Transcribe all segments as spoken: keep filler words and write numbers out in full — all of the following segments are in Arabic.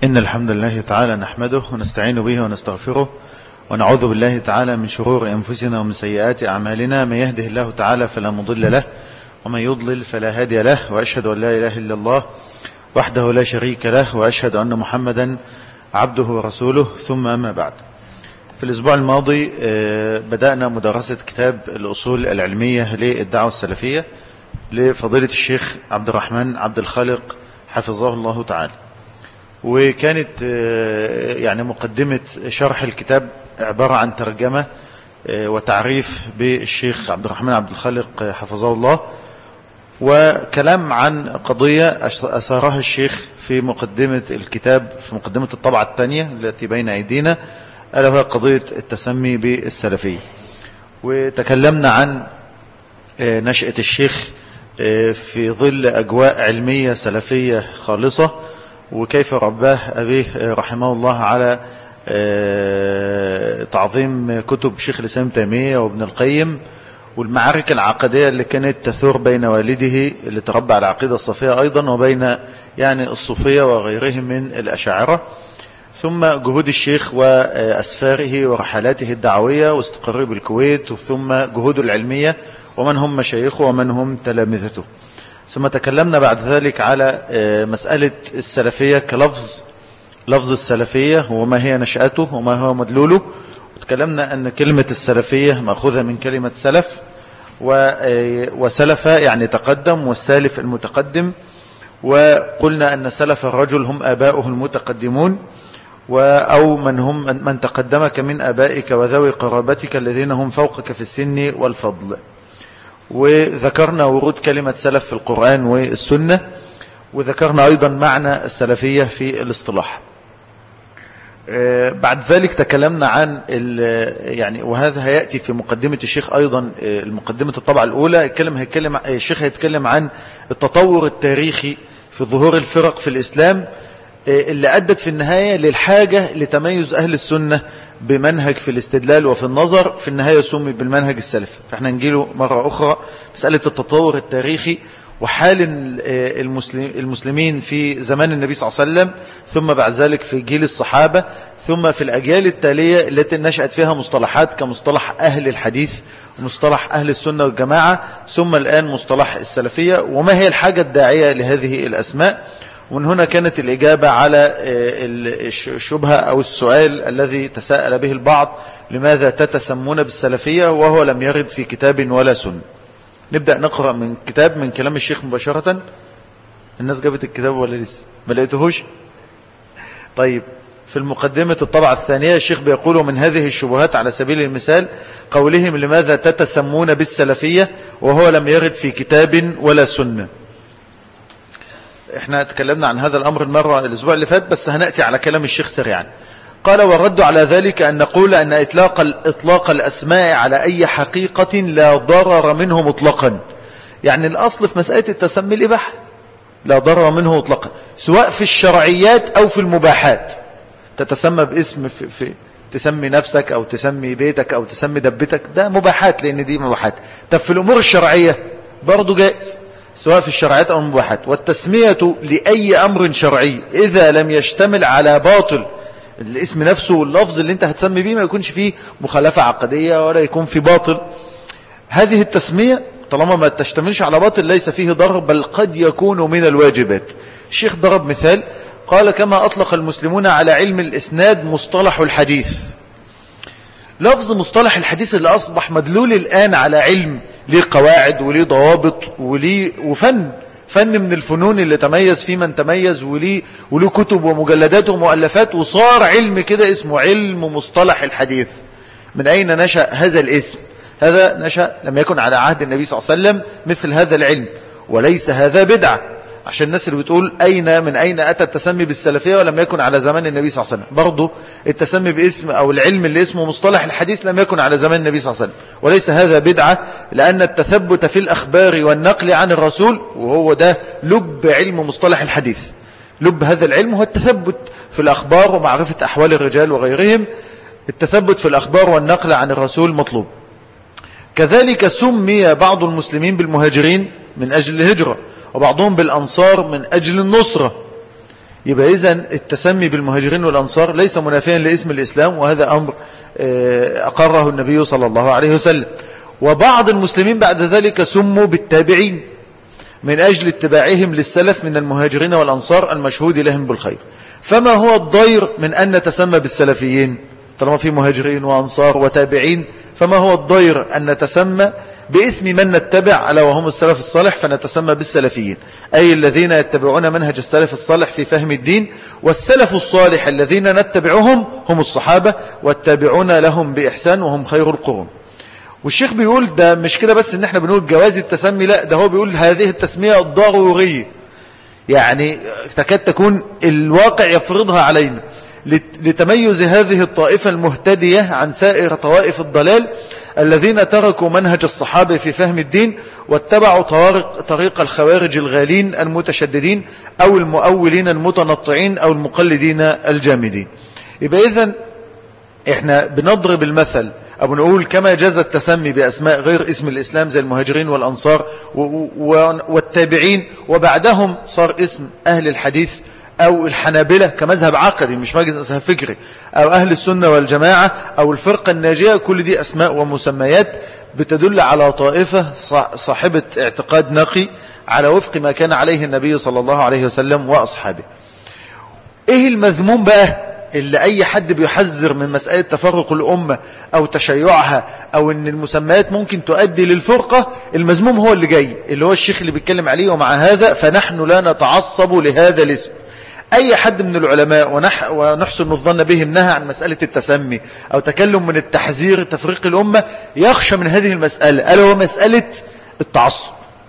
إن الحمد لله تعالى نحمده ونستعين به ونستغفره ونعوذ بالله تعالى من شرور أنفسنا ومن سيئات أعمالنا. من يهده الله تعالى فلا مضل له ومن يضلل فلا هادي له، وأشهد أن لا إله إلا الله وحده لا شريك له، وأشهد أن محمدا عبده ورسوله، ثم أما بعد. في الأسبوع الماضي بدأنا مدرسة كتاب الأصول العلمية للدعوة السلفية لفضيلة الشيخ عبد الرحمن عبد الخالق حفظه الله تعالى، وكانت يعني مقدمة شرح الكتاب عبارة عن ترجمة وتعريف بالشيخ عبد الرحمن عبد الخالق حفظه الله، وكلام عن قضية أثارها الشيخ في مقدمة الكتاب، في مقدمة الطبعة الثانية التي بين أيدينا، ألا وهي قضية التسمي بالسلفية. وتكلمنا عن نشأة الشيخ في ظل أجواء علمية سلفية خالصة، وكيف رباه أبيه رحمه الله على تعظيم كتب شيخ الإسلام تيمية وابن القيم، والمعارك العقدية اللي كانت تثور بين والده اللي تربى على العقيدة الصوفية أيضا وبين يعني الصوفية وغيرهم من الأشاعرة، ثم جهود الشيخ وأسفاره ورحلاته الدعوية واستقراره بالكويت، ثم جهوده العلمية ومن هم مشايخه ومن هم تلامذته. ثم تكلمنا بعد ذلك على مسألة السلفية كلفظ، لفظ السلفية وما هي نشأته وما هو مدلوله، وتكلمنا أن كلمة السلفية مأخوذة من كلمة سلف، وسلف يعني تقدم، والسالف المتقدم، وقلنا أن سلف الرجل هم آباؤه المتقدمون، أو من هم من تقدمك من آبائك وذوي قرابتك الذين هم فوقك في السن والفضل. وذكرنا ورود كلمة سلف في القرآن والسنة، وذكرنا أيضا معنى السلفية في الاصطلاح. بعد ذلك تكلمنا عن يعني، وهذا هيأتي في مقدمة الشيخ أيضا، المقدمة الطبعة الأولى يتكلم هيتكلم الشيخ هيتكلم عن التطور التاريخي في ظهور الفرق في الإسلام اللي أدت في النهاية للحاجة لتميز أهل السنة بمنهج في الاستدلال وفي النظر، في النهاية سمي بالمنهج السلفي. فاحنا نجيله مرة أخرى مسألة التطور التاريخي وحال المسلمين في زمان النبي صلى الله عليه وسلم، ثم بعد ذلك في جيل الصحابة، ثم في الأجيال التالية التي نشأت فيها مصطلحات كمصطلح أهل الحديث ومصطلح أهل السنة والجماعة، ثم الآن مصطلح السلفية، وما هي الحاجة الداعية لهذه الأسماء. ومن هنا كانت الإجابة على الشبهة أو السؤال الذي تساءل به البعض: لماذا تتسمون بالسلفية وهو لم يرد في كتاب ولا سنة؟ نبدأ نقرأ من كتاب من كلام الشيخ مباشرة. الناس جابت الكتاب ولا لسه ما لقيتهوش؟ طيب، في المقدمة الطبعة الثانية الشيخ بيقول: من هذه الشبهات على سبيل المثال قولهم لماذا تتسمون بالسلفية وهو لم يرد في كتاب ولا سنة. احنا تكلمنا عن هذا الأمر المرة الأسبوع اللي فات، بس هنأتي على كلام الشيخ سريعا. قال: والرد على ذلك أن نقول أن إطلاق, إطلاق الأسماء على أي حقيقة لا ضرر منه مطلقا. يعني الأصل في مسألة التسمي الإباحة، لا ضرر منه مطلقا، سواء في الشرعيات أو في المباحات. تتسمى باسم في, في تسمي نفسك أو تسمي بيتك أو تسمي دبتك، ده مباحات لأن دي مباحات. طب في الأمور الشرعية برضو جائز، سواء في الشرعيات أو المباحات. والتسمية لأي أمر شرعي إذا لم يشتمل على باطل، الاسم نفسه واللفظ اللي انت هتسمي بيه ما يكونش فيه مخالفة عقدية ولا يكون فيه باطل، هذه التسمية طالما ما تشتملش على باطل ليس فيه ضرر، بل قد يكون من الواجبات. الشيخ ضرب مثال، قال: كما أطلق المسلمون على علم الإسناد مصطلح الحديث. لفظ مصطلح الحديث اللي أصبح مدلول الآن على علم ليه قواعد وليه ضوابط وليه وفن، فن من الفنون اللي تميز فيه من تميز، وليه وليه كتب ومجلدات ومؤلفات، وصار علم كده اسمه علم مصطلح الحديث. من أين نشأ هذا الاسم؟ هذا نشأ لم يكن على عهد النبي صلى الله عليه وسلم مثل هذا العلم، وليس هذا بدعة، عشان الناس اللي بتقول أين من أين أتى التسمي بالسلفية ولم يكن على زمان النبي صلى الله عليه وسلم. برضو التسمي باسم أو العلم اللي اسمه مصطلح الحديث لم يكن على زمان النبي صلى الله عليه وسلم، وليس هذا بدعة، لأن التثبت في الأخبار والنقل عن الرسول، وهو ده لب علم مصطلح الحديث. لب هذا العلم هو التثبت في الأخبار ومعرفة أحوال الرجال وغيرهم. التثبت في الأخبار والنقل عن الرسول مطلوب. كذلك سمي بعض المسلمين بالمهاجرين من أجل الهجرة، وبعضهم بالأنصار من أجل النصرة. يبقى إذن التسمي بالمهاجرين والأنصار ليس منافيا لاسم الإسلام، وهذا أمر أقره النبي صلى الله عليه وسلم. وبعض المسلمين بعد ذلك سموا بالتابعين من أجل اتباعهم للسلف من المهاجرين والأنصار المشهود لهم بالخير. فما هو الضير من أن نتسمى بالسلفيين طالما في مهاجرين وأنصار وتابعين؟ فما هو الضير أن نتسمى باسم من نتبع ألا وهم السلف الصالح، فنتسمى بالسلفيين، أي الذين يتبعون منهج السلف الصالح في فهم الدين. والسلف الصالح الذين نتبعهم هم الصحابة والتابعون لهم بإحسان وهم خير القرون. والشيخ بيقول ده مش كده بس ان احنا بنقول جواز التسمي، لا ده هو بيقول هذه التسمية ضرورية، يعني تكاد تكون الواقع يفرضها علينا لتميز هذه الطائفة المهتدية عن سائر طوائف الضلال الذين تركوا منهج الصحابة في فهم الدين واتبعوا طريق, طريق الخوارج الغالين المتشددين أو المؤولين المتنطعين أو المقلدين الجامدين. يبقى إذن احنا بنضرب المثل أو بنقول كما جاز التسمي بأسماء غير اسم الإسلام زي المهاجرين والأنصار والتابعين، وبعدهم صار اسم أهل الحديث أو الحنابلة كمذهب عقدي مش مذهب فكري، أو أهل السنة والجماعة أو الفرقة الناجية. كل دي أسماء ومسميات بتدل على طائفة صاحبة اعتقاد نقي على وفق ما كان عليه النبي صلى الله عليه وسلم وأصحابه. إيه المذموم بقى اللي أي حد بيحذر من مسألة تفرق الأمة أو تشيعها أو أن المسميات ممكن تؤدي للفرقة؟ المذموم هو اللي جاي اللي هو الشيخ اللي بيتكلم عليه. ومع هذا فنحن لا نتعصب لهذا الاسم. أي حد من العلماء ونح ونحسن الظن بهم نهى عن مسألة التسمي أو تكلم من التحذير تفريق الأمة يخشى من هذه المسألة، ألا هو مسألة التعصب.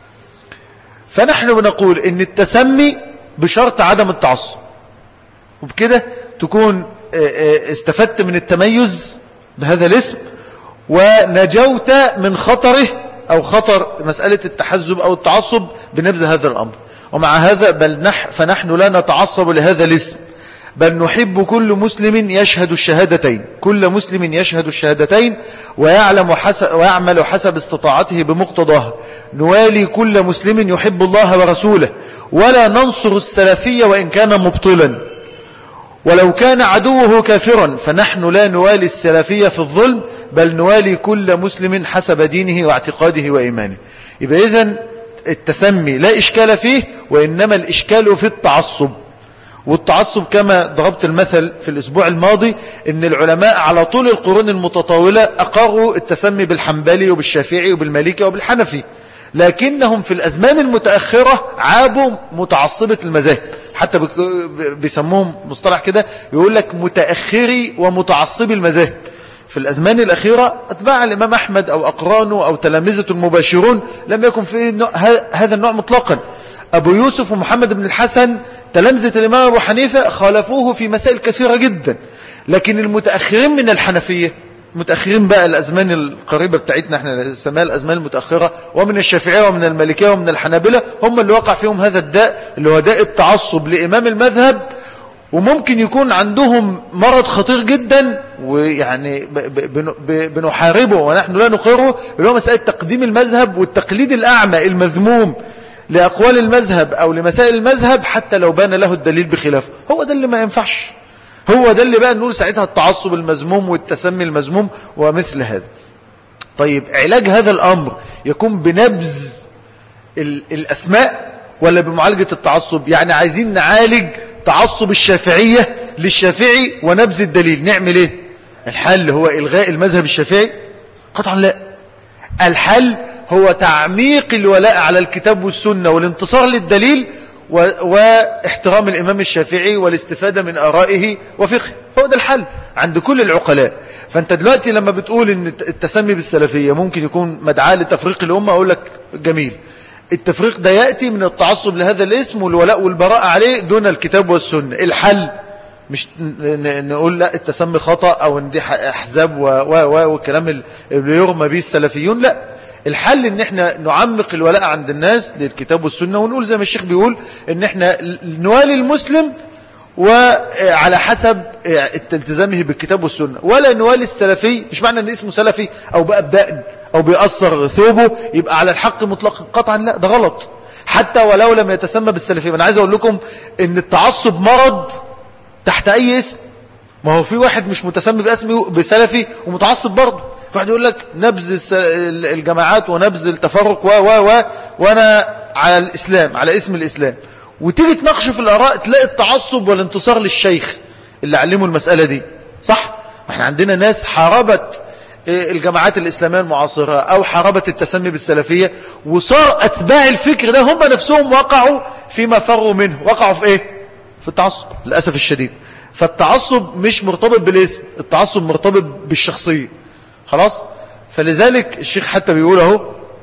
فنحن بنقول إن التسمي بشرط عدم التعصب، وبكده تكون استفدت من التميز بهذا الاسم ونجوت من خطره أو خطر مسألة التحزب أو التعصب بنبذ هذا الأمر. ومع هذا بل نح فنحن لا نتعصب لهذا الاسم، بل نحب كل مسلم يشهد الشهادتين، كل مسلم يشهد الشهادتين ويعلم حسب ويعمل حسب استطاعته بمقتضاها. نوالي كل مسلم يحب الله ورسوله، ولا ننصر السلفية وإن كان مبطلا، ولو كان عدوه كافرا، فنحن لا نوالي السلفية في الظلم، بل نوالي كل مسلم حسب دينه واعتقاده وإيمانه. يبقى إذن التسمي لا إشكال فيه، وإنما الإشكال في التعصب. والتعصب كما ضربت المثل في الأسبوع الماضي إن العلماء على طول القرون المتطاولة أقروا التسمي بالحنبلي وبالشافعي وبالمالكي وبالحنفي، لكنهم في الأزمان المتأخرة عابوا متعصبة المذاهب، حتى بيسموهم مصطلح كده يقول لك متأخري ومتعصبي المذاهب. في الأزمان الأخيرة أتباع الإمام أحمد أو أقرانه أو تلامذة المباشرون لم يكن في هذا النوع مطلقا. أبو يوسف ومحمد بن الحسن تلامذة الإمام أبو حنيفة خالفوه في مسائل كثيرة جدا، لكن المتأخرين من الحنفية، متأخرين بقى الأزمان القريبة بتاعتنا احنا نسميها الأزمان المتأخرة، ومن الشافعية ومن المالكية ومن الحنابلة، هم اللي وقع فيهم هذا الداء اللي هو داء التعصب لإمام المذهب. وممكن يكون عندهم مرض خطير جدا ويعني بنحاربه ونحن لا نقره، اللي هو مسألة تقديم المذهب والتقليد الأعمى المذموم لأقوال المذهب أو لمسائل المذهب حتى لو بان له الدليل بخلافه. هو ده اللي ما ينفعش، هو ده اللي بقى نقول ساعتها التعصب المذموم والتسمي المذموم ومثل هذا. طيب علاج هذا الأمر يكون بنبذ الأسماء ولا بمعالجة التعصب؟ يعني عايزين نعالج تعصب الشافعية للشافعي ونبذ الدليل، نعمل ايه؟ الحل هو إلغاء المذهب الشافعي؟ قطعا لا. الحل هو تعميق الولاء على الكتاب والسنة والانتصار للدليل واحترام الإمام الشافعي والاستفادة من آرائه وفقه. هو ده الحل عند كل العقلاء. فأنت دلوقتي لما بتقول إن التسمي بالسلفية ممكن يكون مدعاة لتفريق الأمة، أقول لك جميل، التفريق ده يأتي من التعصب لهذا الاسم والولاء والبراء عليه دون الكتاب والسنة. الحل مش نقول لا التسمي خطأ أو ان دي أحزاب والكلام اللي يرمى به السلفيون، لا. الحل ان احنا نعمق الولاء عند الناس للكتاب والسنة، ونقول زي ما الشيخ بيقول ان احنا نوالي المسلم وعلى حسب التزامه بالكتاب والسنة، ولا نوالي السلفي. مش معنى ان اسمه سلفي او بقى بدقن او بيأثر ثوبه يبقى على الحق مطلقا، قطعا لا، ده غلط. حتى ولو لم يتسمى بالسلفية. أنا عايز أقول لكم إن التعصب مرض تحت أي اسم. ما هو في واحد مش متسمي باسمه بسلفي ومتعصب برضه، فواحد يقول لك نبذ الجماعات ونبذ التفرق و و و وانا على الاسلام، على اسم الاسلام. وتيجي تناقش في الاراء تلاقي التعصب والانتصار للشيخ اللي علموا المساله دي. صح؟ احنا عندنا ناس حاربت الجماعات الاسلاميه المعاصره او حاربت التسمي بالسلفيه، وصار اتباع الفكر ده هم نفسهم وقعوا فيما فروا منه. وقعوا في ايه؟ في التعصب للاسف الشديد. فالتعصب مش مرتبط بالاسم، التعصب مرتبط بالشخصية. خلاص؟ فلذلك الشيخ حتى بيقول اهو: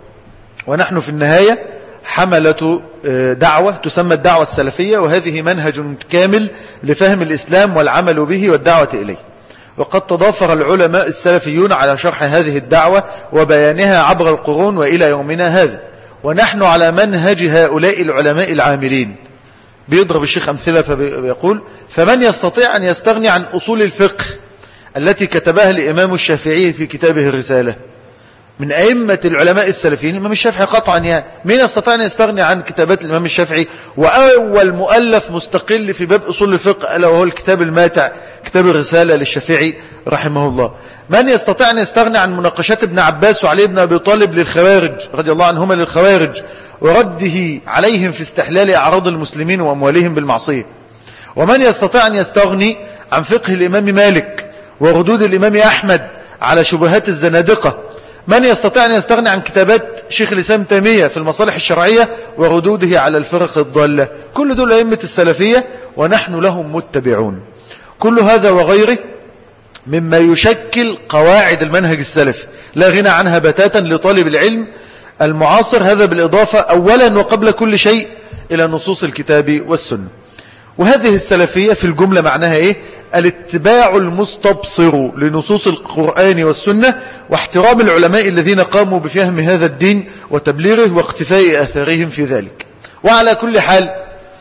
ونحن في النهاية حملة دعوة تسمى الدعوة السلفية، وهذه منهج كامل لفهم الإسلام والعمل به والدعوة إليه. وقد تضافر العلماء السلفيون على شرح هذه الدعوة وبيانها عبر القرون وإلى يومنا هذا، ونحن على منهج هؤلاء العلماء العاملين. بيضرب الشيخ أمثلة فبيقول: فمن يستطيع أن يستغني عن أصول الفقه التي كتبها الإمام الشافعي في كتابه الرسالة؟ من أئمة العلماء السلفيين الإمام الشافعي قطعا، يعني مين يستطيع أن يستغني عن كتابات الإمام الشافعي؟ وأول مؤلف مستقل في باب أصول الفقه ألا وهو الكتاب الماتع كتاب الرسالة للشافعي رحمه الله. من يستطيع أن يستغني عن مناقشات ابن عباس وعلي بن أبي طالب للخوارج رضي الله عنهما للخوارج ورده عليهم في استحلال أعراض المسلمين وأموالهم بالمعصية؟ ومن يستطيع أن يستغني عن فقه الإمام مالك وردود الإمام أحمد على شبهات الزنادقة؟ من يستطيع أن يستغني عن كتابات شيخ الإسلام تيمية في المصالح الشرعية وردوده على الفرق الضالة؟ كل دول أئمة السلفية ونحن لهم متبعون. كل هذا وغيره مما يشكل قواعد المنهج السلفي لا غنى عنها بتاتا لطالب العلم المعاصر، هذا بالإضافة أولا وقبل كل شيء إلى نصوص الكتاب والسنة. وهذه السلفية في الجملة معناها إيه؟ الاتباع المستبصر لنصوص القرآن والسنة، واحترام العلماء الذين قاموا بفهم هذا الدين وتبليغه واقتفاء آثارهم في ذلك. وعلى كل حال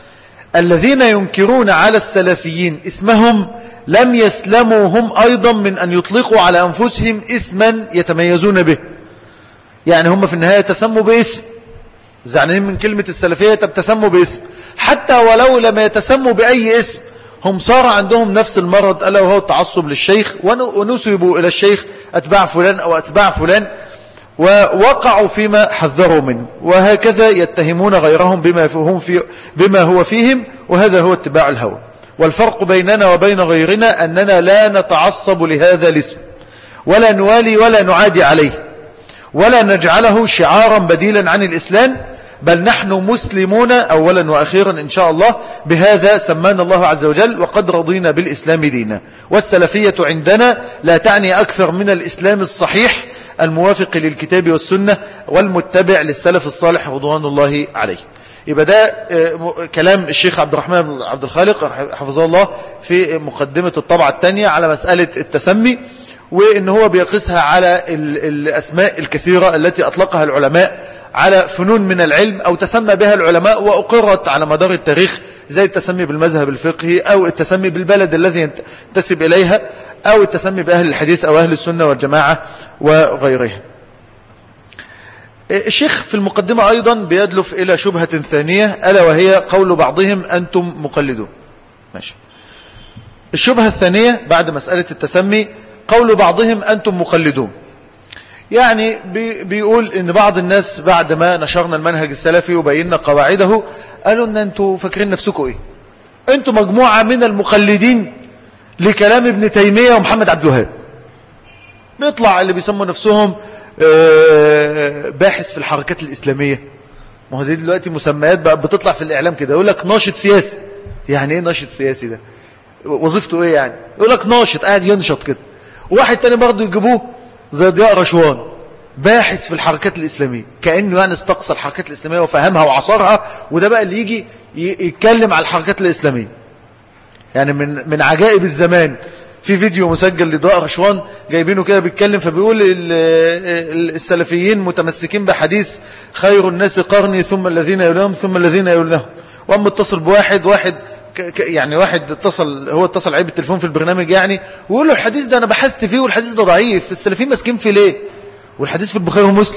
الذين ينكرون على السلفيين اسمهم لم يسلموا هم أيضا من أن يطلقوا على أنفسهم اسما يتميزون به. يعني هم في النهاية تسموا باسم، زعنين من كلمة السلفية تسموا باسم، حتى ولو لم يتسموا بأي اسم هم صار عندهم نفس المرض ألا وهو التعصب للشيخ، ونسبوا إلى الشيخ أتباع فلان أو أتباع فلان، ووقعوا فيما حذروا منه، وهكذا يتهمون غيرهم بما, هم في بما هو فيهم، وهذا هو اتباع الهوى. والفرق بيننا وبين غيرنا أننا لا نتعصب لهذا الاسم ولا نوالي ولا نعادي عليه ولا نجعله شعارا بديلا عن الإسلام، بل نحن مسلمون أولا وأخيرا إن شاء الله، بهذا سمانا الله عز وجل، وقد رضينا بالإسلام دينا. والسلفية عندنا لا تعني أكثر من الإسلام الصحيح الموافق للكتاب والسنة والمتبع للسلف الصالح رضوان الله عليه. يبقى ده كلام الشيخ عبد الرحمن عبد الخالق حفظه الله في مقدمة الطبعة الثانية على مسألة التسمي، وإن هو بيقسها على الأسماء الكثيرة التي أطلقها العلماء على فنون من العلم أو تسمى بها العلماء وأقرت على مدار التاريخ، زي التسمي بالمذهب الفقهي أو التسمي بالبلد الذي ينتسب إليها أو التسمي بأهل الحديث أو أهل السنة والجماعة وغيرها. الشيخ في المقدمة أيضا بيدلف إلى شبهة ثانية ألا وهي قول بعضهم أنتم مقلدون. ماشي. الشبهة الثانية بعد مسألة التسمي قول بعضهم أنتم مقلدون، يعني بي بيقول إن بعض الناس بعد ما نشرنا المنهج السلفي وبينا قواعده قالوا إن أنتم فاكرين نفسكم إيه؟ أنتم مجموعة من المقلدين لكلام ابن تيمية ومحمد عبد الوهاب. بيطلع اللي بيسموا نفسهم باحث في الحركات الإسلامية، ما هو دي دلوقتي مسميات بقى بتطلع في الإعلام كده، يقول لك ناشط سياسي. يعني إيه ناشط سياسي ده؟ وظيفته إيه يعني؟ يقول لك ناشط قاعد ينشط كده. واحد تاني برضه يجيبوه زي ضياء رشوان باحث في الحركات الإسلامية، كأنه يعني استقصى الحركات الإسلامية وفهمها وعصرها، وده بقى اللي يجي يتكلم على الحركات الإسلامية. يعني من من عجائب الزمان في فيديو مسجل لضياء رشوان جايبينه كده بيتكلم، فبيقول السلفيين متمسكين بحديث خير الناس قرني ثم الذين يلونهم ثم الذين يلونهم، وأما اتصل بواحد واحد يعني واحد اتصل هو اتصل عليه بالتليفون في البرنامج يعني ويقول له الحديث ده انا بحثت فيه والحديث ده ضعيف، السلفيين ماسكين فيه ليه؟ والحديث في البخاري ومسلم.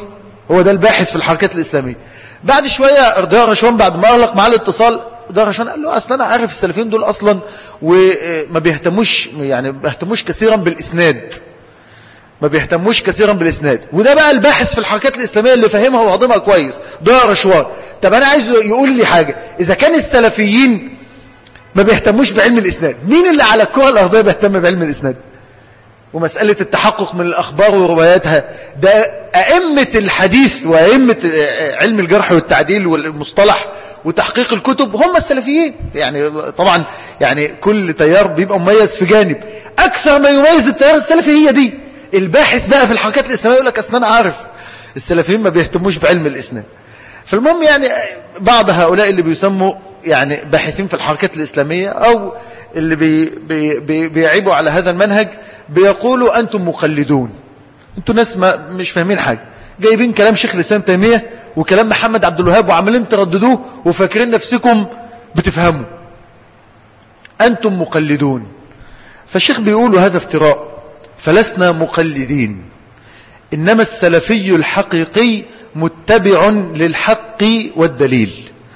هو ده الباحث في الحركات الإسلامية. بعد شوية رضا رشوان بعد ما أغلق معاه الاتصال، رضا رشوان قال له أصلا أنا عارف السلفيين دول أصلا وما بيهتموش يعني ما بيهتموش كثيرا بالإسناد ما بيهتموش كثيرا بالإسناد وده بقى الباحث في الحركات الإسلامية اللي فهمها وهضمها كويس رضا رشوان. طب أنا عايز يقول لي حاجة، إذا كان السلفيين ما بيهتموش بعلم الإسناد، مين اللي على الكرة الأرضية بيهتم بعلم الإسناد ومسألة التحقق من الأخبار ورواياتها؟ ده أئمة الحديث وأئمة علم الجرح والتعديل والمصطلح وتحقيق الكتب هم السلفيين. يعني طبعا يعني كل تيار بيبقى مميز في جانب، أكثر ما يميز التيار السلفي هي دي. الباحث بقى في الحركات الإسلامية يقول لك أصلا أنا عارف السلفيين ما بيهتموش بعلم الإسناد. فالمهم يعني بعض هؤلاء اللي بيسموا يعني باحثين في الحركات الإسلامية أو اللي بي بي بي بيعيبوا على هذا المنهج بيقولوا أنتم مقلدون، أنتم ناس ما مش فاهمين حاجة، جايبين كلام شيخ الإسلام تيمية وكلام محمد عبد الوهاب وعمالين ترددوه وفاكرين نفسكم بتفهموا، أنتم مقلدون. فالشيخ بيقولوا هذا افتراء، فلسنا مقلدين، إنما السلفي الحقيقي متبع للحق والدليل،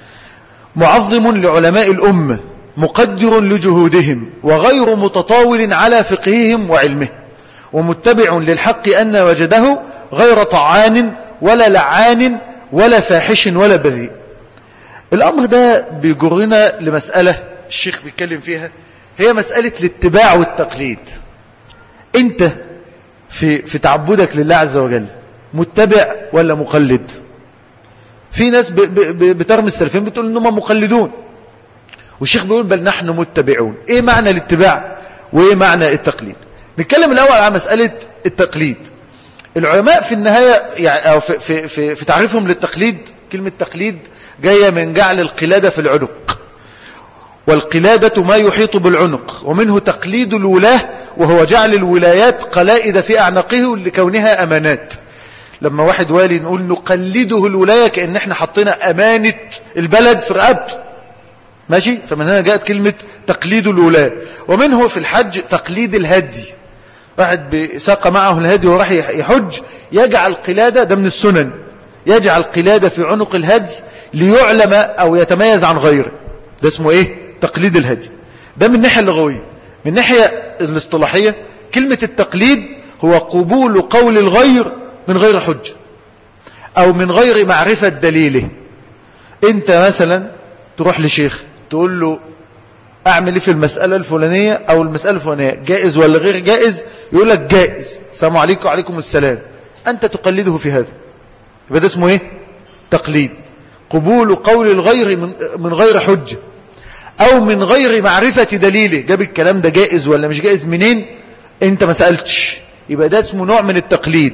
معظم لعلماء الأمة، مقدر لجهودهم، وغير متطاول على فقههم وعلمه، ومتبع للحق أن وجده، غير طعان ولا لعان ولا فاحش ولا بذيء. الأمر ده بيجرنا لمسألة الشيخ بيتكلم فيها، هي مسألة الاتباع والتقليد. أنت في, في تعبدك لله عز وجل متبع ولا مقلد؟ في ناس ب ب بترمي السلفين بتقول إنهم مقلدون، والشيخ بيقول بل نحن متبعون. إيه معنى الاتباع وإيه معنى التقليد؟ نتكلم الأول عن مسألة التقليد. العلماء في النهاية يعني أو في, في, في, في تعريفهم للتقليد، كلمة تقليد جاية من جعل القلادة في العنق، والقلادة ما يحيط بالعنق، ومنه تقليد الولاة وهو جعل الولايات قلائد في أعناقه لكونها أمانات. لما واحد والي نقول نقلده الولاية كأن احنا حطينا أمانة البلد في رقبته، ماشي؟ فمن هنا جاءت كلمة تقليد الولاة. ومنه في الحج تقليد الهدي، واحد ساق معه الهدي وراح يحج يجعل قلادة، ده من السنن، يجعل قلادة في عنق الهدي ليعلم أو يتميز عن غيره، ده اسمه ايه؟ تقليد الهدي. ده من الناحية اللغوية. من الناحية الاصطلاحية كلمة التقليد هو قبول قول الغير من غير حجة أو من غير معرفة دليله. انت مثلا تروح لشيخ تقول له اعمل ايه في المسألة الفلانية او المسألة الفلانية، جائز ولا غير جائز؟ يقول لك جائز، السلام عليكم وعليكم السلام، انت تقلده في هذا، يبقى ده اسمه ايه؟ تقليد. قبول قول الغير من, من غير حجة او من غير معرفة دليله، جاب الكلام ده جائز ولا مش جائز منين؟ انت ما سألتش، يبقى ده اسمه نوع من التقليد.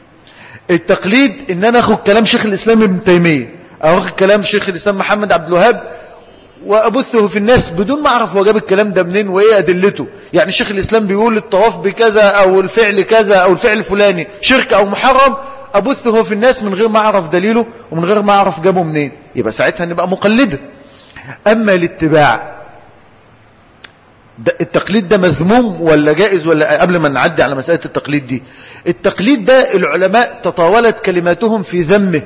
التقليد ان انا اخد كلام شيخ الاسلام ابن تيمية او اخد كلام شيخ الاسلام محمد عبد الوهاب وابثه في الناس بدون ما اعرف هو جاب الكلام ده منين وايه ادلته. يعني شيخ الاسلام بيقول الطواف بكذا او الفعل كذا او الفعل الفلاني شرك او محرم، ابثه في الناس من غير ما اعرف دليله ومن غير ما اعرف جابه منين، يبقى ساعتها نبقى مقلده. اما الاتباع ده، التقليد ده مذموم ولا جائز؟ ولا قبل ما نعدي على مسألة التقليد دي، التقليد ده العلماء تطاولت كلماتهم في ذمه،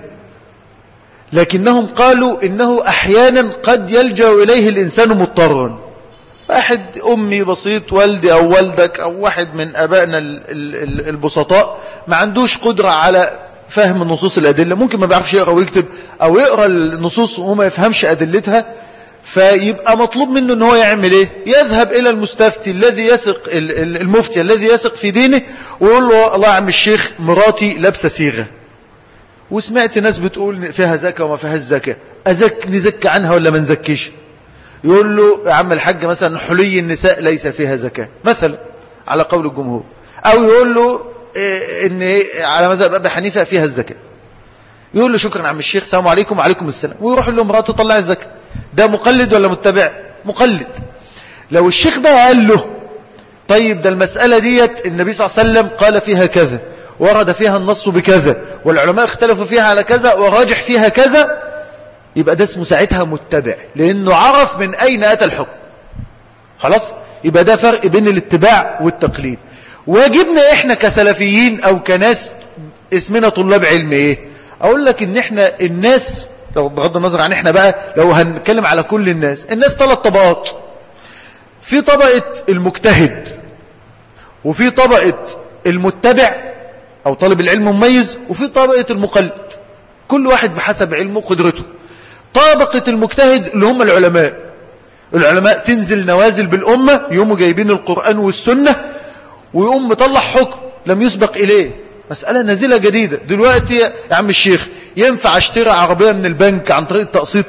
لكنهم قالوا إنه أحيانا قد يلجأ إليه الإنسان مضطرا. واحد أمي بسيط، والدي أو والدك أو واحد من أبائنا البسطاء ما عندوش قدرة على فهم النصوص الأدلة، ممكن ما بيعرفش يقرأ ويكتب أو يقرأ النصوص وما يفهمش أدلتها، فيبقى مطلوب منه ان هو يعمل ايه؟ يذهب الى المستفتي الذي يثق، المفتي الذي يثق في دينه، ويقول له الله يا عم الشيخ مراتي لابسه صيغه وسمعت ناس بتقول فيها زكاه وما فيهاش زكاه، ازك نزكي عنها ولا ما نزكيش؟ يقول له يا عم الحاج مثلا حلي النساء ليس فيها زكاه مثلا على قول الجمهور، او يقول له إيه ان على مذهب ابي حنيفه فيها الزكاه، يقول له شكرا يا عم الشيخ السلام عليكم وعليكم السلام، ويروح له مراته طلع الزكاه. ده مقلد ولا متبع؟ مقلد. لو الشيخ بقى قال له طيب ده المسألة ديت النبي صلى الله عليه وسلم قال فيها كذا، ورد فيها النص بكذا، والعلماء اختلفوا فيها على كذا وراجح فيها كذا، يبقى ده اسمه ساعتها متبع، لأنه عرف من أين أتى الحكم. خلاص؟ يبقى ده فرق بين الاتباع والتقليد. واجبنا إحنا كسلفيين أو كناس اسمنا طلاب علم إيه؟ اقول لك ان احنا الناس، لو بغض النظر عن احنا بقى، لو هنتكلم على كل الناس، الناس ثلاث طبقات. في طبقة المجتهد، وفي طبقة المتبع او طالب العلم مميز، وفي طبقة المقلد، كل واحد بحسب علمه وقدرته. طبقة المجتهد اللي هم العلماء، العلماء تنزل نوازل بالأمة، يقوموا جايبين القرآن والسنة ويقوم مطلع حكم لم يسبق إليه، مسألة نازلة جديدة. دلوقتي يا عم الشيخ، ينفع اشتري عربية من البنك عن طريق التقسيط؟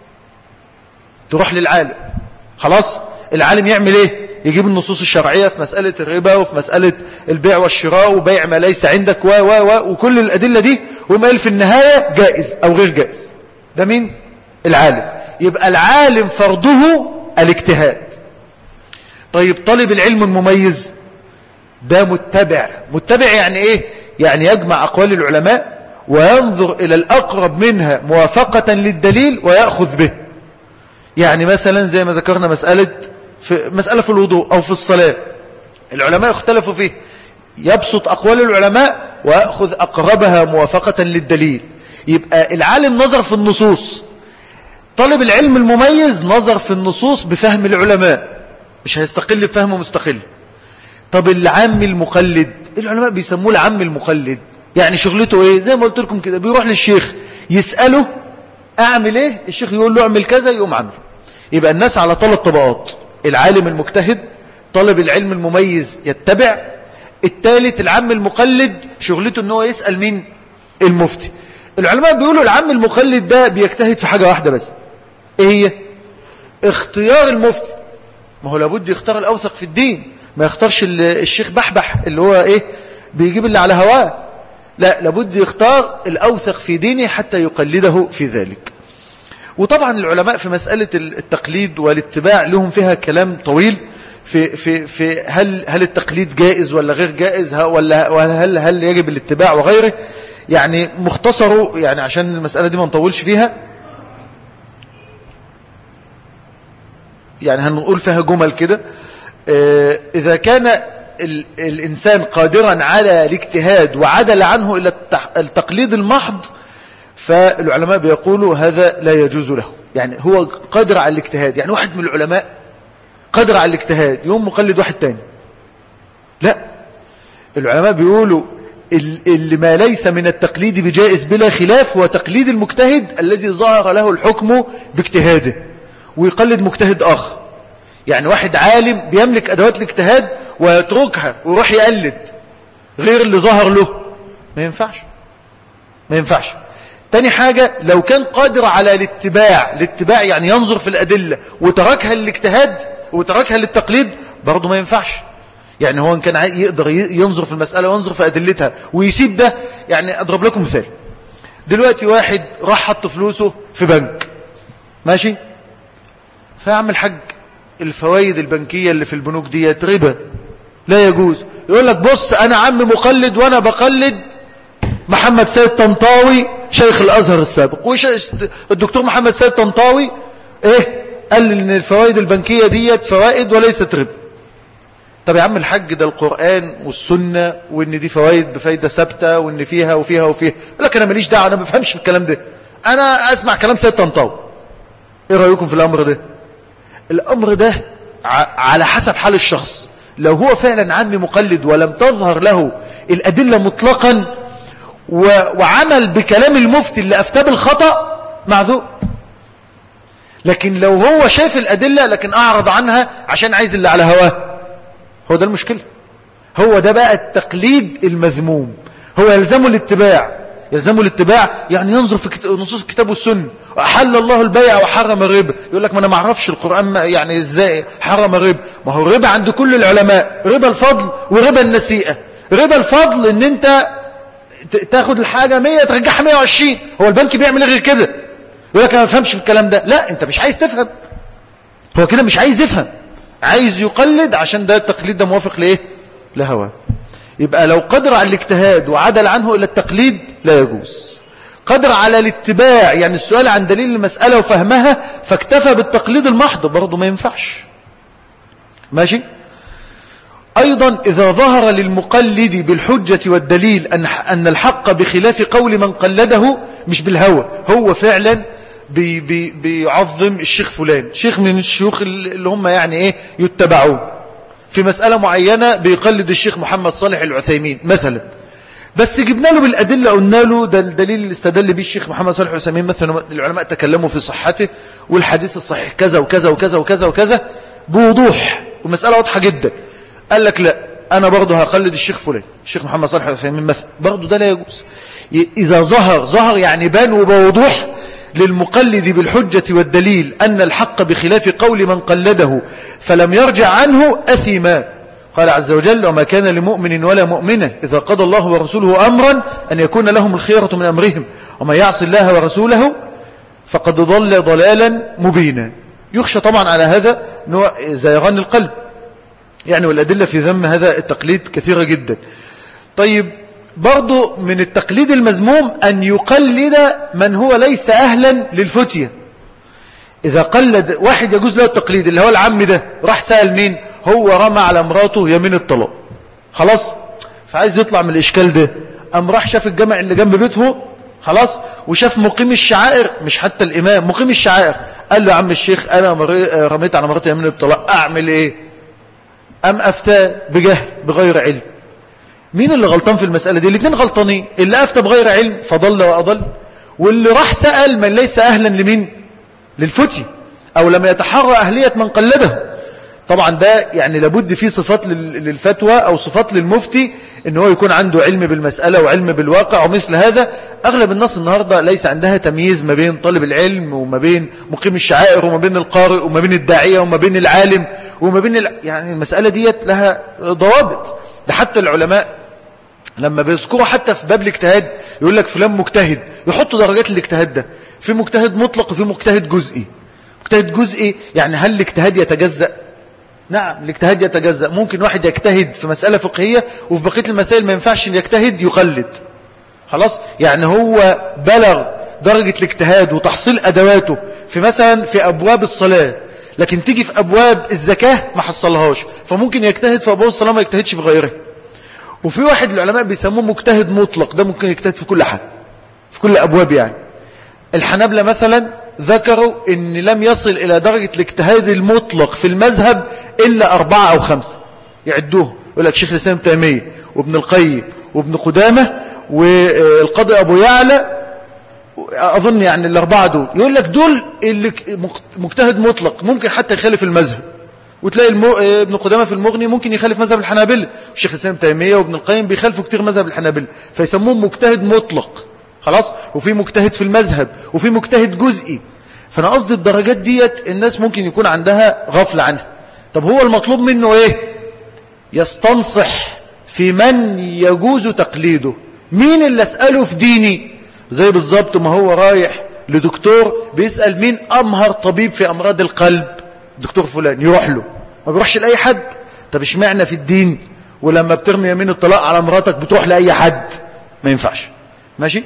تروح للعالم، خلاص العالم يعمل ايه؟ يجيب النصوص الشرعية في مسألة الربا وفي مسألة البيع والشراء وبيع ما ليس عندك و و و وكل الأدلة دي، وما قال في النهاية جائز أو غير جائز. ده مين؟ العالم. يبقى العالم فرضه الاجتهاد. طيب طالب العلم المميز ده متبع. متبع يعني ايه؟ يعني يجمع أقوال العلماء وينظر إلى الأقرب منها موافقة للدليل ويأخذ به. يعني مثلا زي ما ذكرنا مسألة في مسألة في الوضوء أو في الصلاة، العلماء اختلفوا فيه، يبسط أقوال العلماء ويأخذ أقربها موافقة للدليل. يبقى العالم نظر في النصوص، طالب العلم المميز نظر في النصوص بفهم العلماء، مش هيستقل بفهمه مستقل. طب العام المقلد، العلماء بيسموه العام المقلد، يعني شغلته ايه؟ زي ما قلت لكم كده، بيروح للشيخ يسأله اعمل ايه، الشيخ يقول له اعمل كذا يقوم عامله. يبقى الناس على ثلاث طبقات: العالم المجتهد، طالب العلم المميز يتبع، الثالث العام المقلد شغلته ان هو يسأل مين؟ المفتي. العلماء بيقولوا العام المقلد ده بيجتهد في حاجة واحدة بس، ايه هي؟ اختيار المفتي. ما هو لابد يختار الاوثق في الدين، ما يختارش الشيخ بحبح اللي هو ايه بيجيب اللي على هواه، لا، لابد يختار الاوثق في دينه حتى يقلده في ذلك. وطبعا العلماء في مسألة التقليد والاتباع لهم فيها كلام طويل في في في هل هل التقليد جائز ولا غير جائز، ولا هل هل يجب الاتباع وغيره. يعني مختصره، يعني عشان المسألة دي ما نطولش فيها، يعني هنقول فيها جمل كده. إذا كان الإنسان قادرا على الاجتهاد وعدل عنه إلى التقليد المحض، فالعلماء بيقولوا هذا لا يجوز له. يعني هو قادر على الاجتهاد، يعني واحد من العلماء قادر على الاجتهاد يوم مقلد واحد تاني، لا، العلماء بيقولوا اللي ما ليس من التقليد بجائز بلا خلاف هو تقليد المجتهد الذي ظهر له الحكم باجتهاده، ويقلد مجتهد آخر. يعني واحد عالم بيملك أدوات الاجتهاد ويتركها ويروح يقلد غير اللي ظهر له، ما ينفعش، ما ينفعش. تاني حاجة، لو كان قادر على الاتباع، الاتباع يعني ينظر في الأدلة وتركها للاجتهاد وتركها للتقليد، برضه ما ينفعش. يعني هو كان يقدر ينظر في المسألة وينظر في أدلتها ويسيب ده. يعني أضرب لكم مثال، دلوقتي واحد راح حط فلوسه في بنك، ماشي، فيعمل حج الفوائد البنكية اللي في البنوك دي ربا، لا يجوز. يقول لك بص أنا عم مقلد وأنا بقلد محمد سيد طنطاوي شيخ الأزهر السابق، وش الدكتور محمد سيد طنطاوي ايه قال ان الفوائد البنكية ديت فوائد وليست ربا. طب يا عم الحج، ده القرآن والسنة، وان دي فوائد بفايدة ثابتة، وان فيها وفيها وفيها. يقول لك انا ماليش دعوه، انا ما بفهمش في الكلام ده، انا اسمع كلام سيد طنطاوي. ايه رأيكم في الامر ده؟ الامر ده على حسب حال الشخص. لو هو فعلا عامي مقلد ولم تظهر له الأدلة مطلقا وعمل بكلام المفتي اللي أفتى بالخطأ، معذور. لكن لو هو شاف الأدلة لكن أعرض عنها عشان عايز اللي على هواه، هو ده المشكلة. هو ده بقى التقليد المذموم. هو يلزمه الاتباع، يلزمه الاتباع يعني ينظر في نصوص الكتاب والسنة. أحل الله البيع وحرم الربا، يقول لك ما أنا ما اعرفش القرآن يعني إزاي حرم الربا. ما هو الربا عند كل العلماء ربا الفضل وربا النسيئة. ربا الفضل إن أنت تاخد الحاجة مية ترجعها مية وعشرين. هو البنك بيعمل غير كده؟ يقول لك أنا ما بفهمش في الكلام ده. لا، أنت مش عايز تفهم، هو كده مش عايز يفهم، عايز يقلد عشان ده التقليد ده موافق لإيه؟ لهواه. يبقى لو قدر على الاجتهاد وعدل عنه إلى التقليد لا يجوز. قدر على الاتباع يعني السؤال عن دليل المسألة وفهمها فاكتفى بالتقليد المحض، برضه ما ينفعش. ماشي. أيضا إذا ظهر للمقلد بالحجة والدليل أن أن الحق بخلاف قول من قلده، مش بالهوى، هو فعلا بي بي بيعظم الشيخ فلان، شيخ من الشيوخ اللي هم يعني إيه يتبعون في مسألة معينة، بيقلد الشيخ محمد صالح العثيمين مثلا، بس جبنا له بالأدلة، قلنا له ده الدليل اللي استدل به الشيخ محمد صالح العثيمين مثلا، العلماء تكلموا في صحته والحديث الصحيح كذا وكذا وكذا وكذا وكذا بوضوح، والمسألة واضحة جدا. قال لك لا، أنا برضه هقلد الشيخ فلان، الشيخ محمد صالح العثيمين مثلا، برضه ده لا يجوز. إذا ظهر ظهر يعني بان وبوضوح للمقلد بالحجة والدليل أن الحق بخلاف قول من قلده فلم يرجع عنه أثما. قال عز وجل: وما كان لمؤمن ولا مؤمنة إذا قضى الله ورسوله أمرا أن يكون لهم الخيرة من أمرهم ومن يعص الله ورسوله فقد ضل ضلالا مبينا. يخشى طبعا على هذا نوع زيغان القلب يعني، والأدلة في ذم هذا التقليد كثيرة جدا. طيب، برضو من التقليد المذموم أن يقلد من هو ليس أهلا للفتية. إذا قلد واحد يجوز له التقليد، اللي هو العم ده راح سأل مين، هو رمى على مراته يمين الطلاق خلاص، فعايز يطلع من الإشكال ده، أم راح شاف الجامع اللي جنب بيته خلاص، وشاف مقيم الشعائر، مش حتى الإمام، مقيم الشعائر، قال له: يا عم الشيخ أنا رميت على مراتي يمين الطلاق، أعمل إيه؟ أم أفتى بجهل بغير علم. مين اللي غلطان في المسألة دي؟ الاثنين غلطانين، اللي أفتى بغير علم فضل وأضل، واللي راح سأل من ليس أهلا لمين؟ للفتي، أو لم يتحرى أهلية من قلده. طبعا ده يعني لابد فيه صفات للفتوى أو صفات للمفتي، إن هو يكون عنده علم بالمسألة وعلم بالواقع. ومثل هذا أغلب الناس النهاردة ليس عندها تمييز ما بين طالب العلم وما بين مقيم الشعائر وما بين القارئ وما بين الداعية وما بين العالم وما بين ال... يعني المسألة ديت لها ضوابط. ده حتى العلماء لما بيذكروا حتى في باب الاجتهاد يقول لك فلان مجتهد، يحطوا درجات الاجتهاد ده، في مجتهد مطلق وفي مجتهد جزئي. مجتهد جزئي يعني هل الاجتهاد يتجزأ؟ نعم، الاجتهاد يتجزأ. ممكن واحد يجتهد في مسألة فقهية وفي بقية المسائل ما ينفعش ان يجتهد، يقلد خلاص. يعني هو بلغ درجة الاجتهاد وتحصيل أدواته في مثلا في أبواب الصلاة، لكن تيجي في أبواب الزكاة ما حصلهاش، فممكن يجتهد في أبواب الصلاة ما يجتهدش في غيره. وفي واحد العلماء بيسموه مجتهد مطلق، ده ممكن يجتهد في كل حاجة في كل أبواب. يعني الحنابلة مثلا ذكروا ان لم يصل إلى درجة الاجتهاد المطلق في المذهب إلا أربعة أو خمسة يعدوه. يقول لك شيخ الإسلام ابن تيمية وابن القيم وابن قدامة والقاضي أبو يعلى، أظن يعني الأربعة دول، يقول لك دول اللي مجتهد مطلق، ممكن حتى يخالف المذهب. وتلاقي المو... ابن قدامة في المغني ممكن يخالف مذهب الحنابلة، والشيخ الإسلام ابن تيمية وابن القيم بيخالفوا كتير مذهب الحنابلة، فيسموه مجتهد مطلق خلاص. وفي مجتهد في المذهب وفي مجتهد جزئي. فأنا قصدي الدرجات ديت الناس ممكن يكون عندها غفلة عنها. طب هو المطلوب منه ايه؟ يستنصح في من يجوز تقليده. مين اللي اسأله في ديني؟ زي بالظبط ما هو رايح لدكتور بيسأل مين أمهر طبيب في أمراض القلب، دكتور فلان، يروح له، ما بيروحش لأي حد. طب اشمعنى في الدين ولما بترمي يمين الطلاق على مراتك بتروح لأي حد؟ ما ينفعش. ماشي.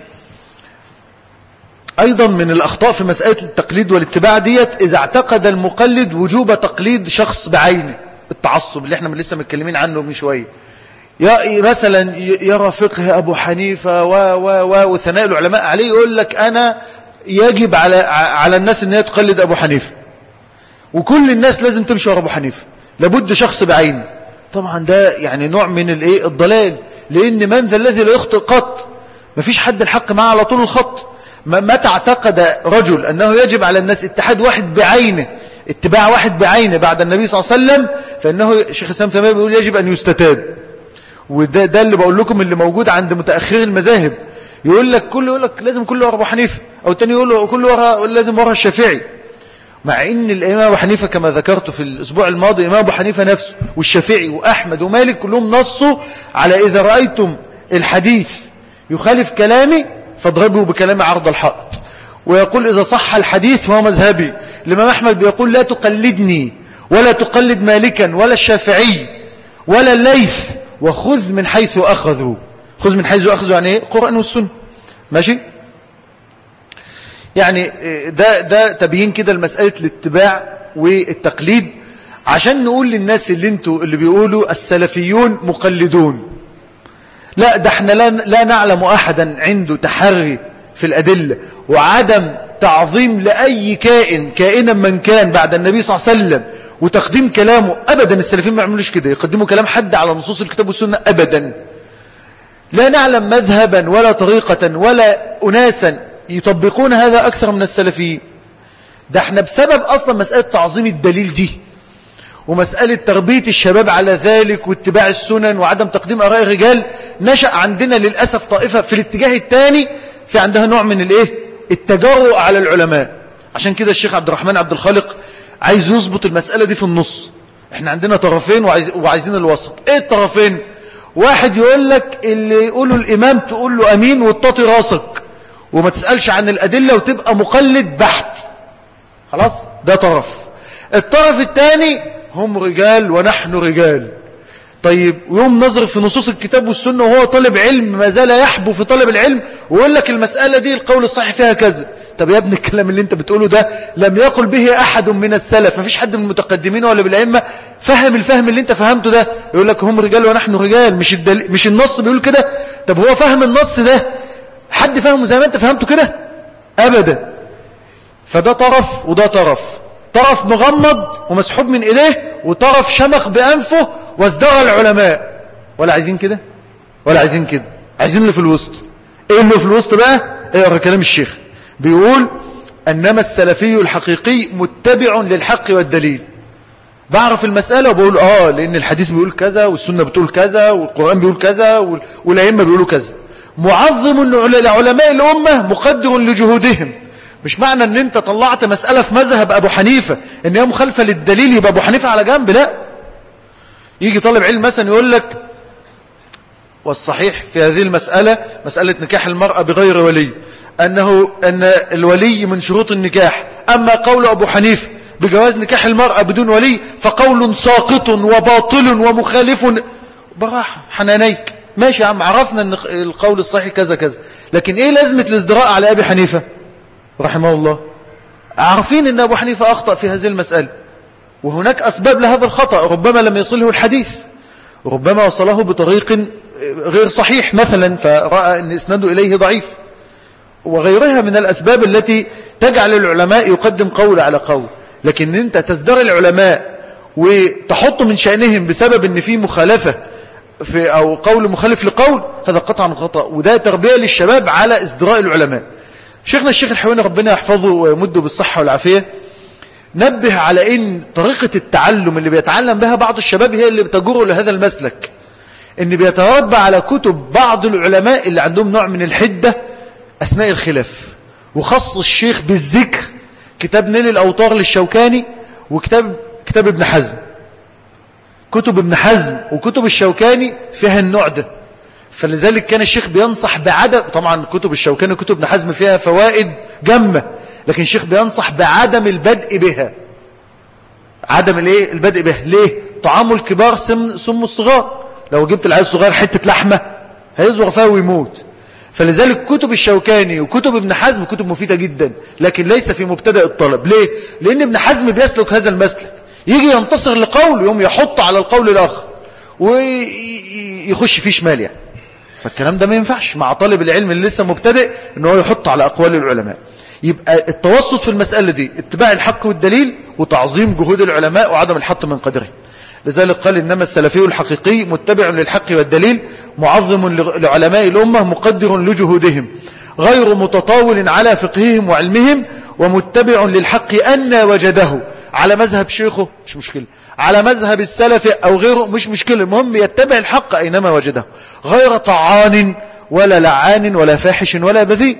أيضا من الأخطاء في مسألة التقليد والاتباع ديت إذا اعتقد المقلد وجوب تقليد شخص بعينه، التعصب اللي احنا من لسه متكلمين عنه من شوية. مثلا يرى فقه أبو حنيفة و و و وثناء العلماء عليه، يقول لك أنا يجب على على الناس أن تقلد أبو حنيفة، وكل الناس لازم تمشي ورا أبو حنيفة، لابد شخص بعينه. طبعا ده يعني نوع من الايه الضلال، لأن من ذا الذي لا يخطئ قط؟ مفيش حد الحق معه على طول الخط. متى اعتقد رجل أنه يجب على الناس اتحاد واحد بعينه، اتباع واحد بعينه بعد النبي صلى الله عليه وسلم، فإنه شيخ الإسلام تمام بيقول يجب أن يستتاب. وده ده اللي بقول لكم اللي موجود عند متأخرين المذاهب، يقول لك كله يقول لك لازم كله ورا أبو حنيفة، أو الثاني يقول له كله ورا لازم ورا الشافعي، مع إن الإمام أبو حنيفة كما ذكرت في الأسبوع الماضي، الإمام أبو حنيفة نفسه والشافعي وأحمد ومالك كلهم نصوا على إذا رأيتم الحديث يخالف كلامي فاضربوا بكلام عرض الحائط. ويقول إذا صح الحديث فهو مذهبي. الإمام أحمد بيقول لا تقلدني ولا تقلد مالكا ولا الشافعي ولا الليث، وخذ من حيث أخذوا. خذ من حيث أخذوا يعني إيه؟ القرآن والسنة. ماشي. يعني ده ده تبيين كده المسألة الاتباع والتقليد. عشان نقول للناس اللي انتوا اللي بيقولوا السلفيون مقلدون، لا ده احنا لا, لا نعلم أحدا عنده تحري في الأدلة وعدم تعظيم لأي كائن كائنا من كان بعد النبي صلى الله عليه وسلم وتقديم كلامه. أبدا السلفيين ما يعملوش كده، يقدموا كلام حد على نصوص الكتاب والسنة أبدا. لا نعلم مذهبا ولا طريقة ولا أناسا يطبقون هذا أكثر من السلفيين. ده احنا بسبب أصلا مسألة تعظيم الدليل دي ومسألة تربية الشباب على ذلك واتباع السنن وعدم تقديم آراء الرجال نشأ عندنا للأسف طائفة في الاتجاه الثاني في عندها نوع من الايه التجرؤ على العلماء. عشان كده الشيخ عبد الرحمن عبد الخالق عايز يظبط المسألة دي في النص. احنا عندنا طرفين وعايز وعايزين الوسط. ايه الطرفين؟ واحد يقول لك اللي يقوله الإمام تقول له أمين وتطي راسك وما تسألش عن الأدلة وتبقى مقلد بحت، خلاص ده طرف. الطرف الثاني هم رجال ونحن رجال. طيب ويوم نظر في نصوص الكتاب والسنة وهو طالب علم ما زال يحبو في طلب العلم ويقول لك المسألة دي القول الصحيح فيها كذا. طب يا ابن الكلام اللي انت بتقوله ده لم يقل به أحد من السلف، ما فيش حد من المتقدمين ولا بالأئمة فهم الفهم اللي انت فهمته ده. يقول لك هم رجال ونحن رجال، مش الدل... مش النص بيقول كده. طب هو فهم النص ده حد فهمه زي ما انت فهمته كده؟ أبدا. فده طرف وده طرف، طرف مغمض ومسحوب من إليه وطرف شمخ بأنفه وازدرى العلماء. ولا عايزين كده ولا عايزين كده، عايزين اللي في الوسط. ايه اللي في الوسط بقى؟ اقرأ كلام الشيخ بيقول أنما السلفي الحقيقي متبع للحق والدليل. بعرف المسألة وبقول آه لأن الحديث بيقول كذا والسنة بتقول كذا والقرآن بيقول كذا والأئمة بيقولوا كذا. معظم لعلماء الأمة مقدر لجهودهم. مش معنى ان انت طلعت مسألة في مذهب ابو حنيفة ان هي مخالفة للدليل يبقى ابو حنيفة على جنب، لا. يجي طالب علم مثلا يقول لك والصحيح في هذه المسألة مسألة نكاح المرأة بغير ولي انه ان الولي من شروط النكاح، اما قول ابو حنيفة بجواز نكاح المرأة بدون ولي فقول ساقط وباطل ومخالف. براحة حنانيك ماشي يا عم، عرفنا ان القول الصحيح كذا كذا، لكن ايه لازمة الازدراء على ابي حنيفة رحمه الله؟ عارفين ان ابو حنيفة اخطأ في هذه المسألة وهناك اسباب لهذا الخطأ، ربما لم يصله الحديث، ربما وصله بطريق غير صحيح مثلا فرأى ان اسناده اليه ضعيف، وغيرها من الاسباب التي تجعل العلماء يقدم قول على قول. لكن انت تزدري العلماء وتحط من شأنهم بسبب ان في مخالفة في او قول مخالف لقول، هذا قطعا خطأ، وده تربية للشباب على ازدراء العلماء. شيخنا الشيخ الحويني ربنا يحفظه ويمده بالصحة والعافية نبه على ان طريقة التعلم اللي بيتعلم بها بعض الشباب هي اللي بتجره لهذا المسلك، ان بيتربى على كتب بعض العلماء اللي عندهم نوع من الحدة اثناء الخلاف. وخص الشيخ بالذكر كتاب نيل الاوطار للشوكاني وكتاب كتاب ابن حزم. كتب ابن حزم وكتب الشوكاني فيها النوع ده، فلذلك كان الشيخ بينصح بعدم، طبعا كتب الشوكاني وكتب ابن حزم فيها فوائد جمة، لكن الشيخ بينصح بعدم البدء بها. عدم الايه البدء بها ليه؟ طعام الكبار سم, سم الصغار، لو جبت العيال الصغير حتة لحمة هيزوغ فيها ويموت. فلذلك كتب الشوكاني وكتب ابن حزم كتب مفيدة جدا، لكن ليس في مبتدأ الطلب. ليه؟ لأن ابن حزم بيسلك هذا المسلك، يجي ينتصر لقول يوم يحط على القول الآخر ويخش فيه شمال يعني. فالكلام ده ما ينفعش مع طالب العلم اللي لسه مبتدئ ان هو يحط على أقوال العلماء. يبقى التوسط في المسألة دي اتباع الحق والدليل وتعظيم جهود العلماء وعدم الحط من قدره. لذلك قال إنما السلفي الحقيقي متبع للحق والدليل معظم لعلماء الأمة مقدر لجهودهم غير متطاول على فقههم وعلمهم ومتبع للحق أن وجده على مذهب شيخه مش مشكلة، على مذهب السلف أو غيره مش مشكلة، المهم يتبع الحق أينما وجده غير طعان ولا لعان ولا فاحش ولا بذيء.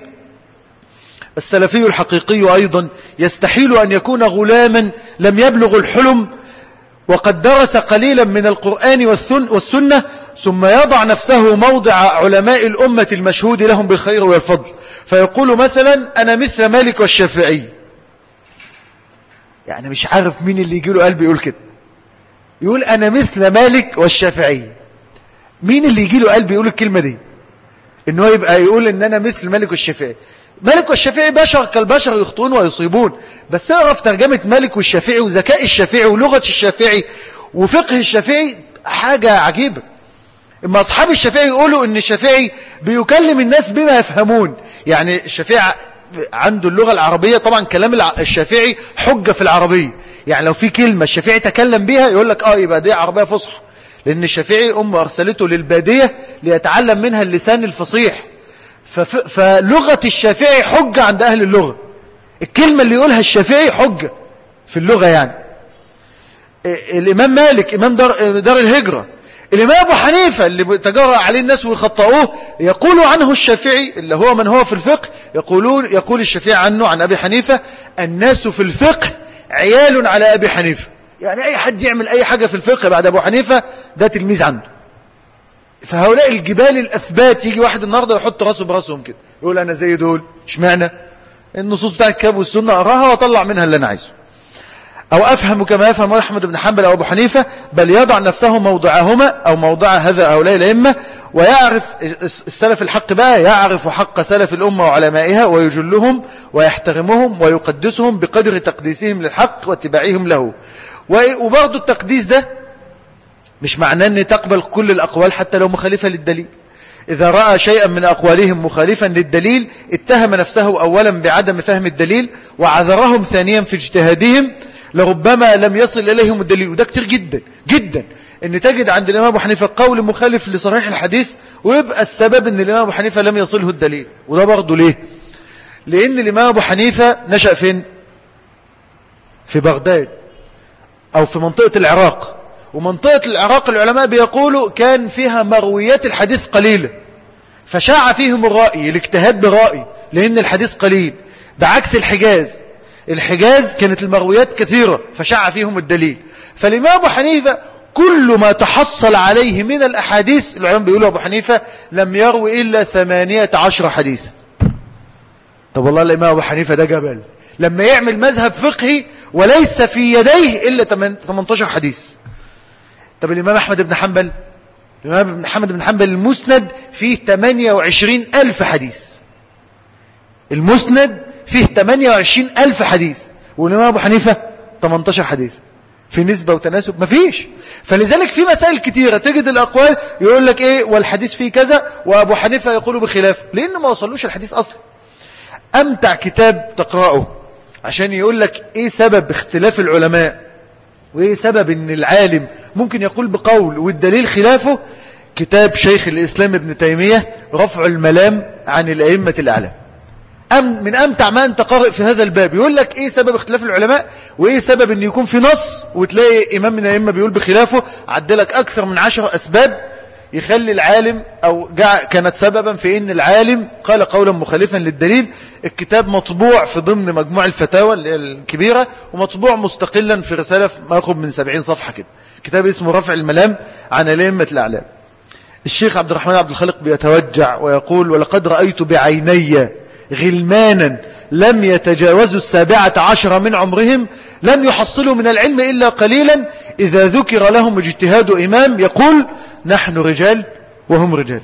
السلفي الحقيقي أيضا يستحيل أن يكون غلاما لم يبلغ الحلم وقد درس قليلا من القرآن والسنة ثم يضع نفسه موضع علماء الأمة المشهود لهم بالخير والفضل، فيقول مثلا أنا مثل مالك والشافعي. يعني مش عارف مين اللي يجيله قلب يقول كده، يقول أنا مثل مالك والشافعي. مين اللي يجيله قلب يقول الكلمة دي؟ إنه يبقى يقول إن أنا مثل مالك والشافعي؟ مالك والشافعي بشر كالبشر يخطئون ويصيبون، بس اعرف ترجمة مالك والشافعي وذكاء الشافعي ولغة الشافعي وفقه الشافعي حاجة عجيبة. اما اصحاب الشافعي يقولوا ان الشافعي بيكلم الناس بما يفهمون، يعني الشافعي عنده اللغة العربية، طبعا كلام الشافعي حجة في العربية، يعني لو في كلمة الشافعي تكلم بها يقول لك اه يبقى دي عربية فصحى، لان الشافعي امه ارسلته للبادية ليتعلم منها اللسان الفصيح، فلغة الشافعي حجة عند اهل اللغة، الكلمة اللي يقولها الشافعي حجة في اللغة. يعني الامام مالك امام دار, دار الهجرة، الإمام أبو حنيفة اللي تجرأ عليه الناس ويخطئوه يقول عنه الشافعي اللي هو من هو في الفقه، يقولون يقول الشافعي عنه عن أبي حنيفة الناس في الفقه عيال على أبي حنيفة، يعني أي حد يعمل أي حاجة في الفقه بعد أبو حنيفة ده تلميذ عنه. فهؤلاء الجبال الأثبات يجي واحد النهاردة يحط راسه براسهم كده يقول أنا زي دول، اشمعنى؟ النصوص بتاع الكتاب والسنة أراها وأطلع منها اللي أنا عايزه، أو أفهم كما يفهم أحمد بن حنبل أو أبو حنيفة، بل يضع نفسه موضعهما أو موضع هذا هؤلاء الأئمة، ويعرف السلف الحق بقى، يعرف حق سلف الأمة وعلمائها ويجلهم ويحترمهم ويقدسهم بقدر تقديسهم للحق واتباعهم له. وبرضو التقديس ده مش معناه أن تقبل كل الأقوال حتى لو مخالفة للدليل. إذا رأى شيئا من أقوالهم مخالفا للدليل اتهم نفسه أولا بعدم فهم الدليل وعذرهم ثانيا في اجتهادهم لربما لم يصل إليهم الدليل. وده كتير جدا جدا ان تجد عند الإمام أبو حنيفة قول مخالف لصحيح الحديث ويبقى السبب ان الإمام أبو حنيفة لم يصله الدليل. وده برضه ليه؟ لأن الإمام أبو حنيفة نشأ فين؟ في بغداد أو في منطقة العراق، ومنطقة العراق العلماء بيقولوا كان فيها مرويات الحديث قليلة، فشاع فيهم الرأي الاجتهاد برأي لأن الحديث قليل، بعكس الحجاز. الحجاز كانت المرويات كثيرة فشاع فيهم الدليل. فالإمام أبو حنيفة كل ما تحصل عليه من الأحاديث، العلماء بيقولوا أبو حنيفة لم يروي إلا ثمانية عشر حديثا. طب والله الإمام أبو حنيفة ده جبل لما يعمل مذهب فقهي وليس في يديه إلا ثمانية عشر حديث. طب الإمام أحمد بن حنبل، الإمام محمد بن حنبل المسند فيه ثمانية وعشرين ألف حديث، المسند فيه ثمانية وعشرين ألف حديث، والإمام أبو حنيفة ثمانية عشر حديث. في نسبة وتناسب مفيش. فلذلك في مسائل كتيرة تجد الأقوال يقول لك إيه والحديث فيه كذا وأبو حنيفة يقول بخلافه، لأنه ما وصلوش الحديث أصلا. أمتع كتاب تقرأه عشان يقول لك إيه سبب اختلاف العلماء وإيه سبب إن العالم ممكن يقول بقول والدليل خلافه، كتاب شيخ الإسلام ابن تيمية رفع الملام عن الأئمة الأعلام. أم من أمتع ما أنت قارئ في هذا الباب، يقول لك إيه سبب اختلاف العلماء وإيه سبب أن يكون في نص وتلاقي إمام من الأئمة بيقول بخلافه، عدلك أكثر من عشر أسباب يخلي العالم أو كانت سببا في أن العالم قال قولا مخالفا للدليل. الكتاب مطبوع في ضمن مجموع الفتاوى الكبيرة ومطبوع مستقلا في رسالة ما يقرب من سبعين صفحة كده، كتاب اسمه رفع الملام عن الأئمة الأعلام. الشيخ عبد الرحمن عبد الخالق بيتوجع ويقول ولقد رأيت بعيني غلمانا لم يتجاوزوا السابعة عشر من عمرهم لم يحصلوا من العلم إلا قليلا، إذا ذكر لهم اجتهاد إمام يقول نحن رجال وهم رجال.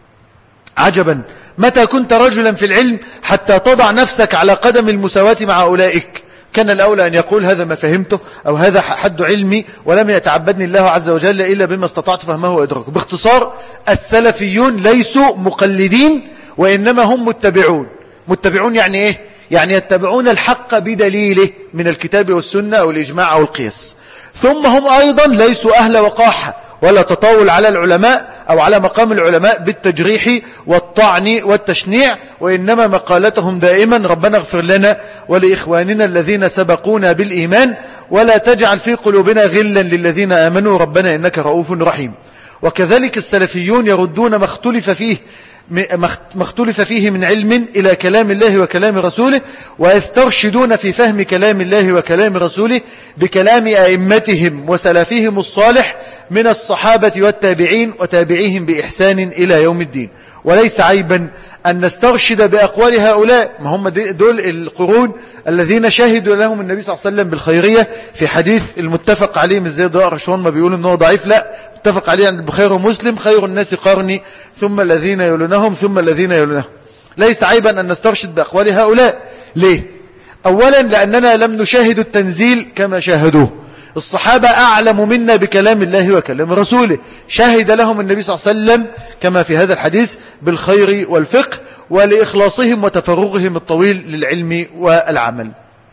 عجبا متى كنت رجلا في العلم حتى تضع نفسك على قدم المساواة مع أولئك؟ كان الأولى أن يقول هذا ما فهمته أو هذا حد علمي ولم يتعبدني الله عز وجل إلا بما استطعت فهمه وإدراكه. باختصار السلفيون ليسوا مقلدين وإنما هم متبعون. متبعون يعني إيه؟ يعني يتبعون الحق بدليله من الكتاب والسنة أو الإجماع أو القياس. ثم هم أيضا ليسوا أهل وقاحة ولا تطاول على العلماء أو على مقام العلماء بالتجريح والطعن والتشنيع، وإنما مقالتهم دائما ربنا اغفر لنا ولإخواننا الذين سبقونا بالإيمان ولا تجعل في قلوبنا غلا للذين آمنوا ربنا إنك رؤوف رحيم. وكذلك السلفيون يردون ما اختلف فيه ما اختلف فيه من علم إلى كلام الله وكلام رسوله، ويسترشدون في فهم كلام الله وكلام رسوله بكلام أئمتهم وسلفهم الصالح من الصحابة والتابعين وتابعيهم بإحسان إلى يوم الدين. وليس عيبا أن نسترشد بأقوال هؤلاء، ما هم دول القرون الذين شهدوا لهم النبي صلى الله عليه وسلم بالخيرية. في حديث المتفق عليه مش زي ضاء رشوان ما بيقولوا انه ضعيف، لا متفق عليه عند البخاري ومسلم خير الناس قرني ثم الذين يلونهم ثم الذين يلونهم. ليس عيبا أن نسترشد بأقوال هؤلاء. ليه؟ أولا لأننا لم نشاهد التنزيل كما شاهدوه. الصحابة أعلم منا بكلام الله وكلام رسوله، شهد لهم النبي صلى الله عليه وسلم كما في هذا الحديث بالخير والفقه ولإخلاصهم وتفرغهم الطويل للعلم والعمل.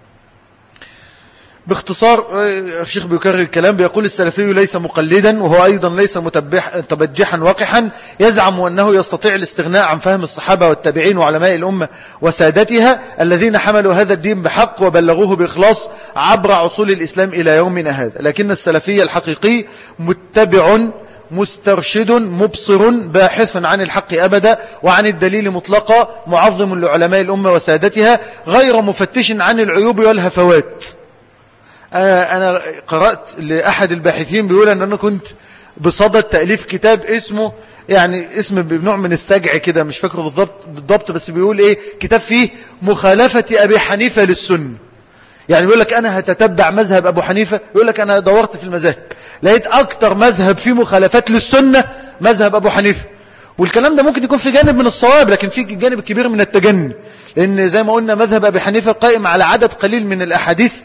باختصار الشيخ بيكرر الكلام، بيقول السلفي ليس مقلدا، وهو أيضا ليس متبجحا وقحا يزعم أنه يستطيع الاستغناء عن فهم الصحابة والتابعين وعلماء الأمة وسادتها الذين حملوا هذا الدين بحق وبلغوه بإخلاص عبر عصول الإسلام إلى يومنا هذا. لكن السلفي الحقيقي متبع مسترشد مبصر باحث عن الحق أبدا وعن الدليل مطلقا، معظم لعلماء الأمة وسادتها، غير مفتش عن العيوب والهفوات. أنا قرأت لأحد الباحثين بيقول أن أنا كنت بصدد تأليف كتاب اسمه، يعني اسم بنوع من السجع كده مش فاكره بالضبط بالضبط بس بيقول إيه، كتاب فيه مخالفة أبي حنيفة للسنة. يعني بيقول لك أنا هتتبع مذهب أبو حنيفة، يقول لك أنا دورت في المذاهب لقيت أكتر مذهب فيه مخالفات للسنة مذهب أبو حنيفة. والكلام ده ممكن يكون في جانب من الصواب، لكن في جانب كبير من التجني، لأن زي ما قلنا مذهب أبي حنيفة قائم على عدد قليل من الأحاديث،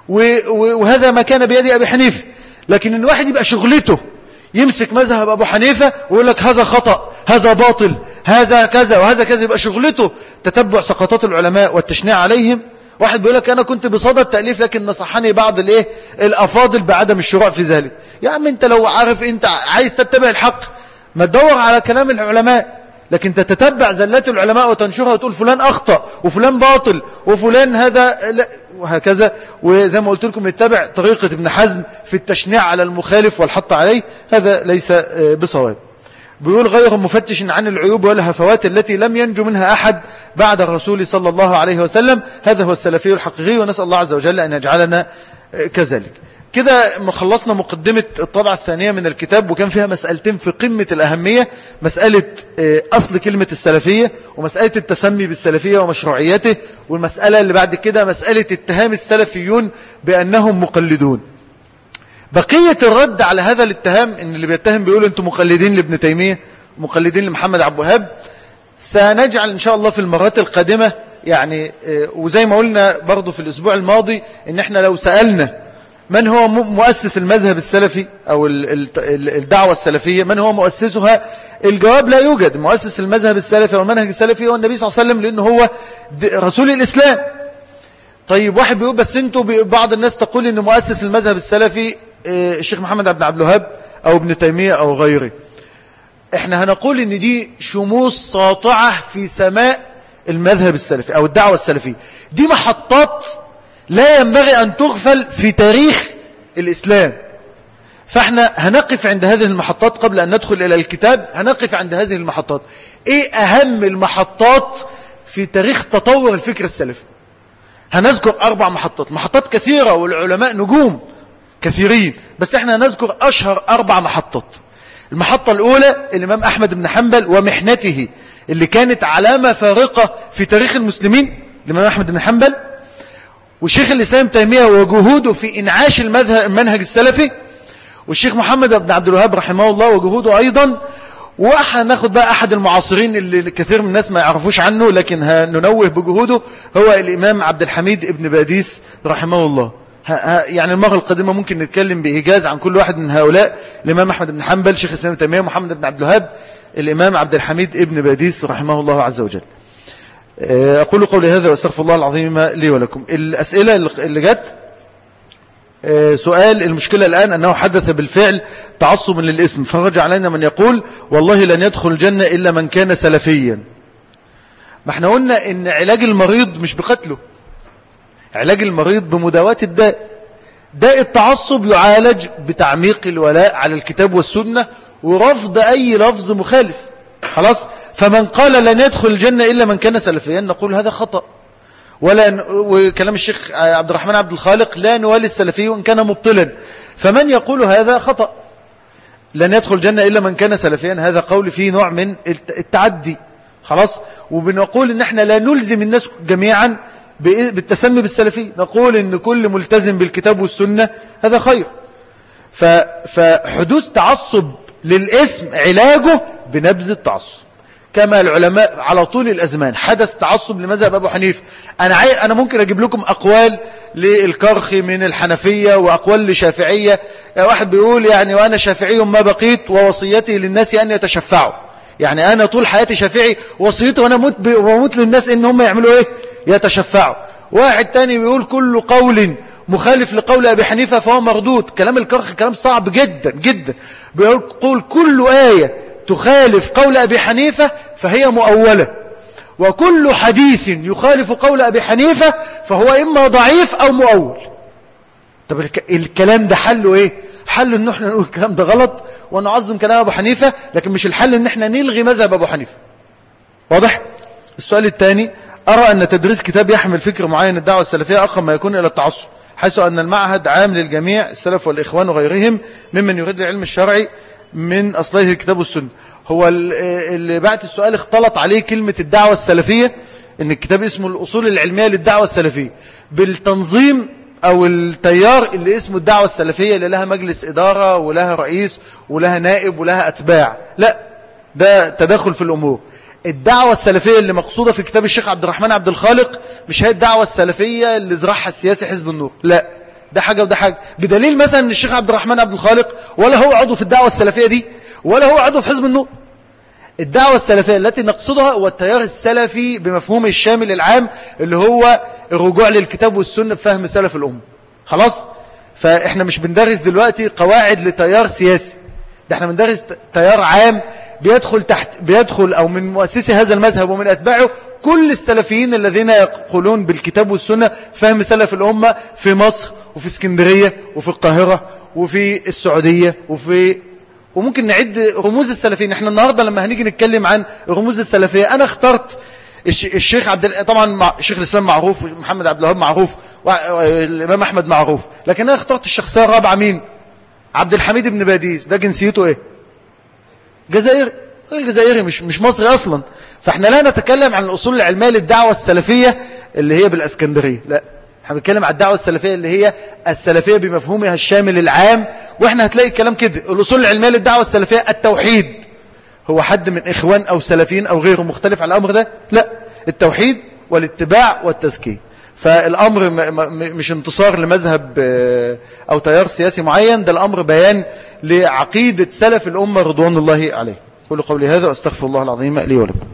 وهذا ما كان بيد أبي حنيفة. لكن إن واحد يبقى شغلته يمسك مذهب أبو حنيفة ويقول لك هذا خطأ، هذا باطل، هذا كذا وهذا كذا، يبقى شغلته تتبع سقطات العلماء والتشنيع عليهم. واحد بيقول لك أنا كنت بصدد تأليف لكن نصحني بعض الإيه الأفاضل بعدم الشروع في ذلك. يا عم أنت لو عارف أنت عايز تتبع الحق ما تدور على كلام العلماء، لكن تتتبع زلات العلماء وتنشرها وتقول فلان أخطأ وفلان باطل وفلان هذا لا وهكذا. وزي ما قلت لكم نتبع طريقة ابن حزم في التشنيع على المخالف والحط عليه، هذا ليس بصواب. بيقول غير مفتش عن العيوب والهفوات التي لم ينجو منها أحد بعد الرسول صلى الله عليه وسلم، هذا هو السلفي الحقيقي، ونسأل الله عز وجل أن يجعلنا كذلك. كده خلصنا مقدمة الطبعة الثانية من الكتاب، وكان فيها مسألتين في قمة الأهمية، مسألة أصل كلمة السلفية ومسألة التسمي بالسلفية ومشروعيته، والمسألة اللي بعد كده مسألة اتهام السلفيون بأنهم مقلدون. بقية الرد على هذا الاتهام ان اللي بيتهم بيقول انتم مقلدين لابن تيمية مقلدين لمحمد عبد الوهاب، سنجعل ان شاء الله في المرات القادمة يعني. وزي ما قلنا برضو في الاسبوع الماضي ان احنا لو سألنا من هو مؤسس المذهب السلفي او الدعوة السلفية، من هو مؤسسها، الجواب لا يوجد. مؤسس المذهب السلفي والمنهج السلفي هو النبي صلى الله عليه وسلم، لانه هو رسول الاسلام. طيب واحد بيقول بس انتوا بعض الناس تقول ان مؤسس المذهب السلفي الشيخ محمد عبد الوهاب او ابن تيمية او غيره. احنا هنقول ان دي شموس ساطعة في سماء المذهب السلفي او الدعوة السلفية. دي محطات لا ينبغي ان تغفل في تاريخ الاسلام، فاحنا هنقف عند هذه المحطات قبل ان ندخل الى الكتاب. هنقف عند هذه المحطات. ايه اهم المحطات في تاريخ تطور الفكر السلفي؟ هنذكر اربع محطات، محطات كثيرة والعلماء نجوم كثيرين، بس احنا نذكر اشهر اربع محطات. المحطة الاولى الامام احمد بن حنبل ومحنته اللي كانت علامة فارقة في تاريخ المسلمين، الامام احمد بن حنبل والشيخ الاسلام تيمية وجهوده في انعاش المذهب المنهج السلفي، والشيخ محمد بن عبد الوهاب رحمه الله وجهوده ايضا. وهناخد بقى احد المعاصرين اللي كثير من الناس ما يعرفوش عنه لكن هننوه بجهوده، هو الامام عبد الحميد ابن باديس رحمه الله. يعني المرة القادمة ممكن نتكلم بإيجاز عن كل واحد من هؤلاء، الإمام أحمد بن حنبل، شيخ الإسلام تيمية، محمد بن عبد الوهاب، الإمام عبد الحميد ابن باديس رحمه الله عز وجل. أقول قولي هذا وأستغفر الله العظيم لي ولكم. الأسئلة اللي جت، سؤال المشكلة الآن أنه حدث بالفعل تعصب للاسم، فرجع علينا من يقول والله لن يدخل الجنة إلا من كان سلفيا. ما احنا قلنا إن علاج المريض مش بقتله، علاج المريض بمداواة الداء. داء التعصب يعالج بتعميق الولاء على الكتاب والسنة ورفض أي لفظ مخالف. خلاص، فمن قال لن يدخل الجنة إلا من كان سلفيا نقول هذا خطأ. ولا وكلام الشيخ عبد الرحمن عبد الخالق لا نوالي السلفي وإن كان مبطلا، فمن يقول هذا خطأ. لن يدخل الجنة إلا من كان سلفيا هذا قول فيه نوع من التعدي. خلاص، وبنقول إن احنا لا نلزم الناس جميعا بالتسمي بالسلفي، نقول ان كل ملتزم بالكتاب والسنة هذا خير. فحدوث تعصب للاسم علاجه بنبذ التعصب. كما العلماء على طول الأزمان حدث تعصب لمذهب أبو حنيفة. أنا, عاي... أنا ممكن أجيب لكم أقوال للكرخي من الحنفية وأقوال لشافعية. واحد بيقول يعني وأنا شافعي ما بقيت ووصيتي للناس أن يتشفعوا، يعني أنا طول حياتي شافعي وصيتي وأنا موت, ب... وموت للناس إن هم يعملوا إيه؟ يتشفعوا. واحد تاني بيقول كل قول مخالف لقول أبي حنيفة فهو مردود. كلام الكرخي كلام صعب جدا جدا. بيقول كل آية تخالف قول أبي حنيفة فهي مؤولة، وكل حديث يخالف قول أبي حنيفة فهو إما ضعيف أو مؤول. طب الكلام ده حله إيه؟ حله إن احنا نقول الكلام ده غلط ونعظم كلام أبو حنيفة، لكن مش الحل إن احنا نلغي مذهب أبو حنيفة. واضح؟ السؤال الثاني: أرى أن تدريس كتاب يحمل فكر معين الدعوة السلفية أقرب ما يكون إلى التعصب، حيث أن المعهد عام للجميع السلف والإخوان وغيرهم ممن يريد العلم الشرعي من أصليه الكتاب والسنة. هو اللي بعت السؤال اختلط عليه كلمة الدعوة السلفية، إن الكتاب اسمه الأصول العلمية للدعوة السلفية، بالتنظيم أو التيار اللي اسمه الدعوة السلفية اللي لها مجلس إدارة ولها رئيس ولها نائب ولها أتباع. لا، ده تدخل في الأمور. الدعوة السلفية اللي مقصودة في كتاب الشيخ عبد الرحمن عبد الخالق مش هي الدعوة السلفية اللي زرعها السياسي حزب النور، لا، ده حاجة وده حاجة. بدليل مثلا ان الشيخ عبد الرحمن عبد الخالق ولا هو عضو في الدعوة السلفية دي ولا هو عضو في حزب النور. الدعوة السلفية التي نقصدها هو التيار السلفي بمفهوم الشامل العام اللي هو الرجوع للكتاب والسنة بفهم سلف الأمة. خلاص؟ فإحنا مش بندرس دلوقتي قواعد لتيار سياسي، ده احنا بندرس تيار عام بيدخل تحت بيدخل أو من مؤسسي هذا المذهب ومن أتباعه كل السلفيين الذين يقولون بالكتاب والسنة فهم سلف الأمة في مصر وفي اسكندرية وفي القاهرة وفي السعودية وفي وممكن نعد رموز السلفيين. احنا النهاردة لما هنيجي نتكلم عن رموز السلفية أنا اخترت الشيخ عبد طبعا شيخ الإسلام معروف ومحمد عبد الوهاب معروف والإمام أحمد معروف، لكن أنا اخترت الشخصية الرابعة مين؟ عبد الحميد بن باديس. ده جنسيته ايه؟ جزائري، الجزائري مش مش مصري اصلا. فاحنا لا نتكلم عن الاصول العلميه للدعوه السلفيه اللي هي بالاسكندريه، لا، احنا بنتكلم عن الدعوه السلفيه اللي هي السلفيه بمفهومها الشامل العام. واحنا هتلاقي الكلام كده، الاصول العلميه للدعوه السلفيه التوحيد. هو حد من اخوان او سلفيين او غيره مختلف على الامر ده؟ لا، التوحيد والاتباع والتزكيه. فالأمر مش انتصار لمذهب أو تيار سياسي معين، ده الأمر بيان لعقيدة سلف الأمة رضوان الله عليه. قولوا قولي هذا وأستغفر الله العظيم لي ولكم.